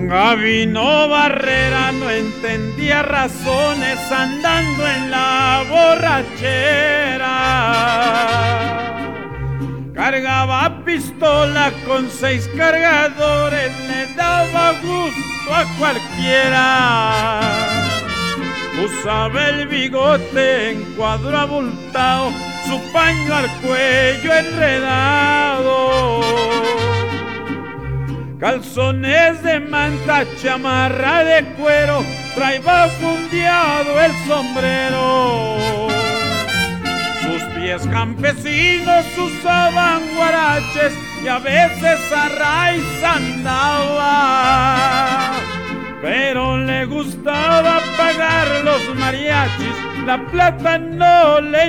Gabino Barrera no entendía razones andando en la borrachera. Cargaba pistola con 6 cargadores, le daba gusto a cualquiera. Usaba el bigote en cuadro abultado, su paño al cuello enredado. Calzones de manta, chamarra de cuero, traía fundeado el sombrero. Sus pies campesinos usaban guaraches y a veces a raíz andaba. Pero le gustaba pagar los mariachis, la plata no le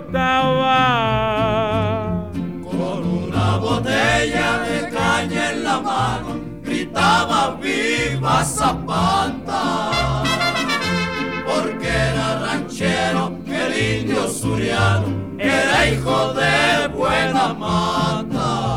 importaba. Con una botella de caña en la mano, gritaba viva Zapata, porque era ranchero, el indio suriano, era hijo de buena mata.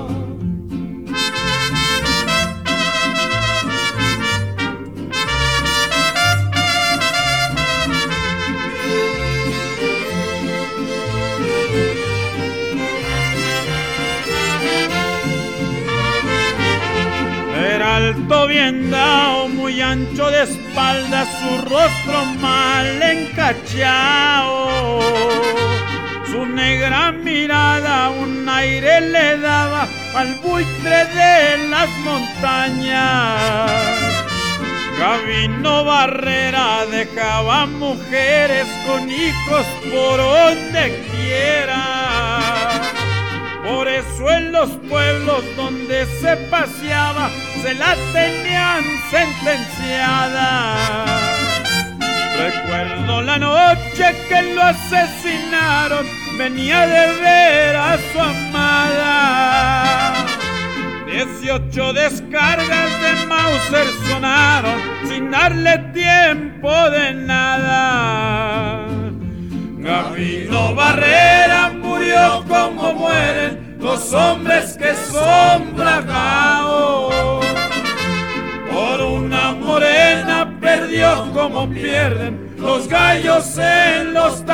Era alto, bien dado, muy ancho de espalda, su rostro mal encachado. Su negra mirada un aire le daba al buitre de las montañas. Gabino Barrera dejaba mujeres con hijos por donde quiera. Por eso en los pueblos donde se paseaba se la tenían sentenciada. Recuerdo la noche que lo asesinaron, venía de ver a su amada. 18 descargas de Mauser sonaron sin darle tiempo de nada. Gabino Barrera murió como mueren los hombres que son bragaos. Por una morena perdió como pierden los gallos en los